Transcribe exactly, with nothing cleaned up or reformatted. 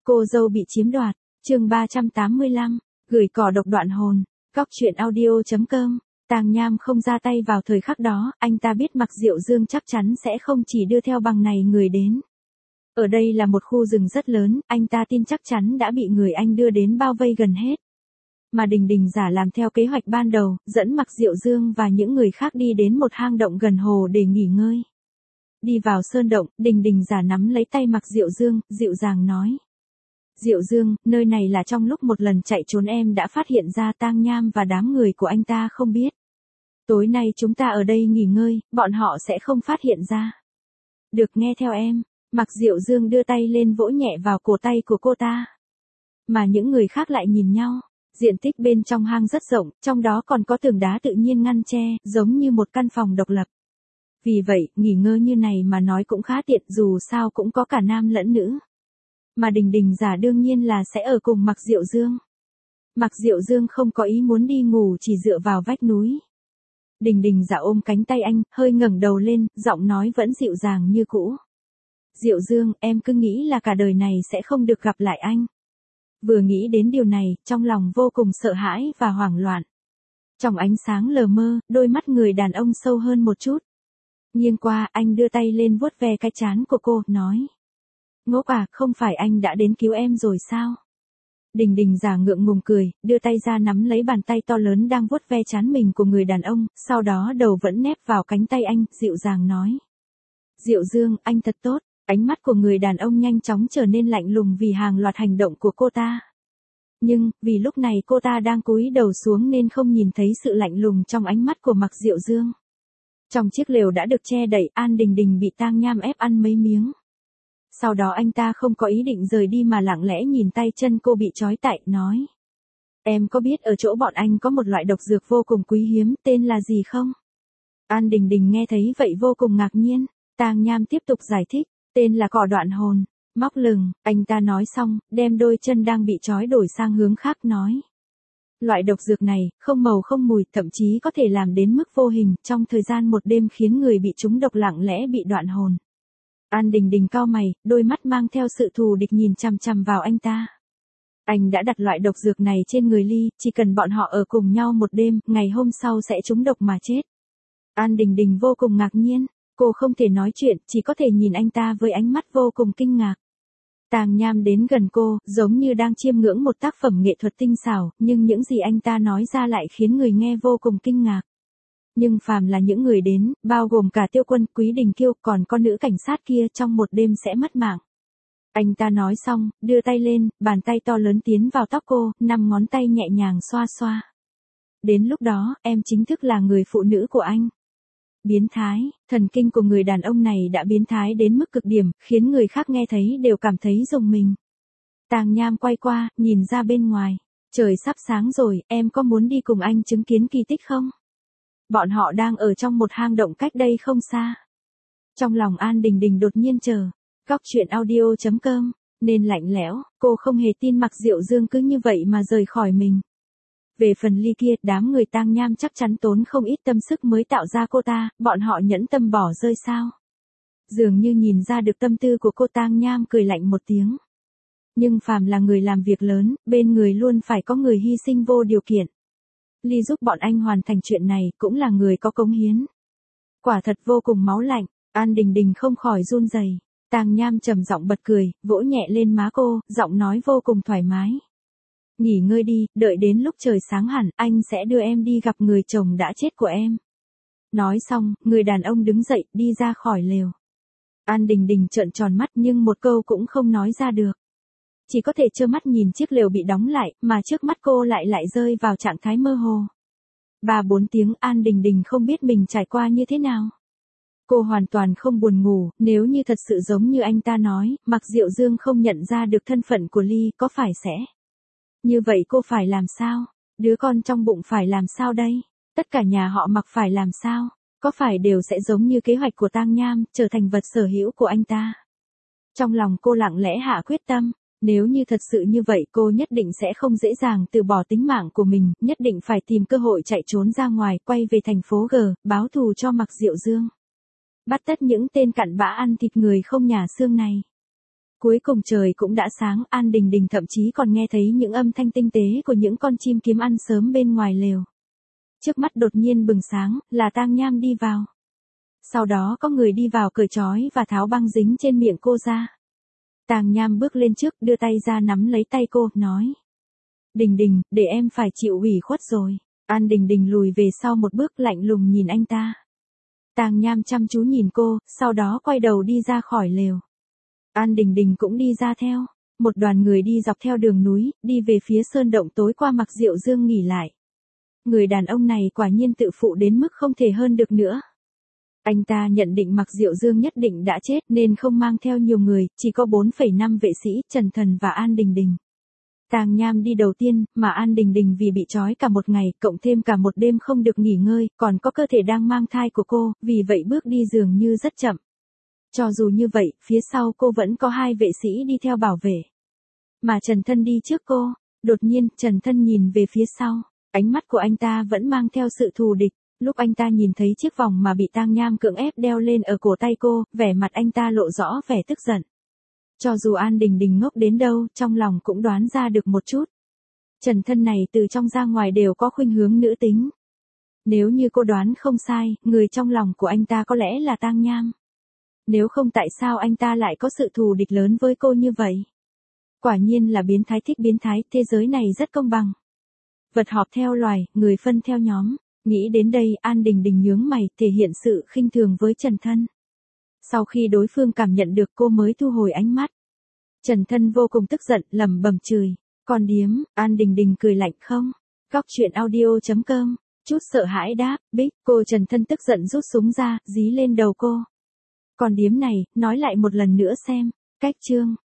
Cô dâu bị chiếm đoạt, chương ba trăm tám mươi lăm, gửi cỏ độc đoạn hồn, góc truyện audio.com. Tàng Nham không ra tay vào thời khắc đó, anh ta biết Mạc Diệu Dương chắc chắn sẽ không chỉ đưa theo bằng này người đến. Ở đây là một khu rừng rất lớn, anh ta tin chắc chắn đã bị người anh đưa đến bao vây gần hết. Mà Đình Đình giả làm theo kế hoạch ban đầu, dẫn Mạc Diệu Dương và những người khác đi đến một hang động gần hồ để nghỉ ngơi. Đi vào sơn động, Đình Đình giả nắm lấy tay Mạc Diệu Dương, dịu dàng nói. Diệu Dương, nơi này là trong lúc một lần chạy trốn em đã phát hiện ra Tang Nham và đám người của anh ta không biết. Tối nay chúng ta ở đây nghỉ ngơi, bọn họ sẽ không phát hiện ra. Được, nghe theo em. Mạc Diệu Dương đưa tay lên vỗ nhẹ vào cổ tay của cô ta. Mà những người khác lại nhìn nhau. Diện tích bên trong hang rất rộng, trong đó còn có tường đá tự nhiên ngăn che, giống như một căn phòng độc lập. Vì vậy, nghỉ ngơi như này mà nói cũng khá tiện, dù sao cũng có cả nam lẫn nữ. Mà Đình Đình giả đương nhiên là sẽ ở cùng Mạc Diệu Dương. Mạc Diệu Dương không có ý muốn đi ngủ, chỉ dựa vào vách núi. Đình Đình giả ôm cánh tay anh, hơi ngẩng đầu lên, giọng nói vẫn dịu dàng như cũ. Diệu Dương, em cứ nghĩ là cả đời này sẽ không được gặp lại anh. Vừa nghĩ đến điều này, trong lòng vô cùng sợ hãi và hoảng loạn. Trong ánh sáng lờ mơ, đôi mắt người đàn ông sâu hơn một chút. Nghiêng qua, anh đưa tay lên vuốt ve cái trán của cô, nói. Ngốc à, không phải anh đã đến cứu em rồi sao? Đình Đình giả ngượng ngùng cười, đưa tay ra nắm lấy bàn tay to lớn đang vuốt ve trán mình của người đàn ông, sau đó đầu vẫn nép vào cánh tay anh, dịu dàng nói. Diệu Dương, anh thật tốt. Ánh mắt của người đàn ông nhanh chóng trở nên lạnh lùng vì hàng loạt hành động của cô ta. Nhưng, vì lúc này cô ta đang cúi đầu xuống nên không nhìn thấy sự lạnh lùng trong ánh mắt của Mạc Diệu Dương. Trong chiếc lều đã được che đậy, An Đình Đình bị Tang Nham ép ăn mấy miếng. Sau đó anh ta không có ý định rời đi mà lặng lẽ nhìn tay chân cô bị trói tại, nói. Em có biết ở chỗ bọn anh có một loại độc dược vô cùng quý hiếm, tên là gì không? An Đình Đình nghe thấy vậy vô cùng ngạc nhiên. Tang Nham tiếp tục giải thích. Tên là cỏ đoạn hồn, móc lừng, anh ta nói xong, đem đôi chân đang bị trói đổi sang hướng khác nói. Loại độc dược này, không màu không mùi, thậm chí có thể làm đến mức vô hình, trong thời gian một đêm khiến người bị trúng độc lặng lẽ bị đoạn hồn. An Đình Đình cau mày, đôi mắt mang theo sự thù địch nhìn chằm chằm vào anh ta. Anh đã đặt loại độc dược này trên người Ly, chỉ cần bọn họ ở cùng nhau một đêm, ngày hôm sau sẽ trúng độc mà chết. An Đình Đình vô cùng ngạc nhiên. Cô không thể nói chuyện, chỉ có thể nhìn anh ta với ánh mắt vô cùng kinh ngạc. Tang Nham đến gần cô, giống như đang chiêm ngưỡng một tác phẩm nghệ thuật tinh xảo, nhưng những gì anh ta nói ra lại khiến người nghe vô cùng kinh ngạc. Nhưng phàm là những người đến, bao gồm cả Tiêu Quân, Quý Đình Kiêu, còn con nữ cảnh sát kia trong một đêm sẽ mất mạng. Anh ta nói xong, đưa tay lên, bàn tay to lớn tiến vào tóc cô, năm ngón tay nhẹ nhàng xoa xoa. Đến lúc đó, em chính thức là người phụ nữ của anh. Biến thái, thần kinh của người đàn ông này đã biến thái đến mức cực điểm, khiến người khác nghe thấy đều cảm thấy rùng mình. Tang Nham quay qua, nhìn ra bên ngoài. Trời sắp sáng rồi, em có muốn đi cùng anh chứng kiến kỳ tích không? Bọn họ đang ở trong một hang động cách đây không xa. Trong lòng An Đình Đình đột nhiên chờ. Góc truyện audio.com, nên lạnh lẽo, cô không hề tin Mạc Diệu Dương cứ như vậy mà rời khỏi mình. Về phần Ly kia, đám người Tang Nham chắc chắn tốn không ít tâm sức mới tạo ra cô ta, bọn họ nhẫn tâm bỏ rơi sao? Dường như nhìn ra được tâm tư của cô, Tang Nham cười lạnh một tiếng. Nhưng phàm là người làm việc lớn, bên người luôn phải có người hy sinh vô điều kiện. Ly giúp bọn anh hoàn thành chuyện này, cũng là người có cống hiến. Quả thật vô cùng máu lạnh, An Đình Đình không khỏi run rẩy. Tang Nham trầm giọng bật cười, vỗ nhẹ lên má cô, giọng nói vô cùng thoải mái. Nghỉ ngơi đi, đợi đến lúc trời sáng hẳn, anh sẽ đưa em đi gặp người chồng đã chết của em. Nói xong, người đàn ông đứng dậy, đi ra khỏi lều. An Đình Đình trợn tròn mắt nhưng một câu cũng không nói ra được. Chỉ có thể trơ mắt nhìn chiếc lều bị đóng lại, mà trước mắt cô lại lại rơi vào trạng thái mơ hồ. Ba bốn tiếng An Đình Đình không biết mình trải qua như thế nào. Cô hoàn toàn không buồn ngủ, nếu như thật sự giống như anh ta nói, Mạc Diệu Dương không nhận ra được thân phận của Ly, có phải sẽ... Như vậy cô phải làm sao? Đứa con trong bụng phải làm sao đây? Tất cả nhà họ Mạc phải làm sao? Có phải đều sẽ giống như kế hoạch của Tang Nham, trở thành vật sở hữu của anh ta? Trong lòng cô lặng lẽ hạ quyết tâm, nếu như thật sự như vậy cô nhất định sẽ không dễ dàng từ bỏ tính mạng của mình, nhất định phải tìm cơ hội chạy trốn ra ngoài, quay về thành phố G, báo thù cho Mạc Diệu Dương. Bắt tất những tên cặn bã ăn thịt người không nhà xương này. Cuối cùng trời cũng đã sáng, An Đình Đình thậm chí còn nghe thấy những âm thanh tinh tế của những con chim kiếm ăn sớm bên ngoài lều. Trước mắt đột nhiên bừng sáng, là Tang Nham đi vào. Sau đó có người đi vào cởi trói và tháo băng dính trên miệng cô ra. Tang Nham bước lên trước, đưa tay ra nắm lấy tay cô, nói. Đình Đình, để em phải chịu ủy khuất rồi. An Đình Đình lùi về sau một bước, lạnh lùng nhìn anh ta. Tang Nham chăm chú nhìn cô, sau đó quay đầu đi ra khỏi lều. An Đình Đình cũng đi ra theo. Một đoàn người đi dọc theo đường núi, đi về phía sơn động tối qua Mạc Diệu Dương nghỉ lại. Người đàn ông này quả nhiên tự phụ đến mức không thể hơn được nữa. Anh ta nhận định Mạc Diệu Dương nhất định đã chết nên không mang theo nhiều người, chỉ có bốn phẩy năm vệ sĩ, Trần Thần và An Đình Đình. Tang Nham đi đầu tiên, mà An Đình Đình vì bị trói cả một ngày, cộng thêm cả một đêm không được nghỉ ngơi, còn có cơ thể đang mang thai của cô, vì vậy bước đi dường như rất chậm. Cho dù như vậy, phía sau cô vẫn có hai vệ sĩ đi theo bảo vệ. Mà Trần Thân đi trước cô, đột nhiên, Trần Thân nhìn về phía sau, ánh mắt của anh ta vẫn mang theo sự thù địch. Lúc anh ta nhìn thấy chiếc vòng mà bị Tang Nham cưỡng ép đeo lên ở cổ tay cô, vẻ mặt anh ta lộ rõ vẻ tức giận. Cho dù An Đình Đình ngốc đến đâu, trong lòng cũng đoán ra được một chút. Trần Thân này từ trong ra ngoài đều có khuynh hướng nữ tính. Nếu như cô đoán không sai, người trong lòng của anh ta có lẽ là Tang Nham. Nếu không tại sao anh ta lại có sự thù địch lớn với cô như vậy? Quả nhiên là biến thái thích biến thái, thế giới này rất công bằng. Vật họp theo loài, người phân theo nhóm. Nghĩ đến đây, An Đình Đình nhướng mày, thể hiện sự khinh thường với Trần Thân. Sau khi đối phương cảm nhận được cô mới thu hồi ánh mắt. Trần Thân vô cùng tức giận, lẩm bẩm chửi. Con điếm, An Đình Đình cười lạnh không? Góc truyện audio chấm com, chút sợ hãi đáp, bích, cô Trần Thân tức giận rút súng ra, dí lên đầu cô. Con điếm này, nói lại một lần nữa xem, cách chương.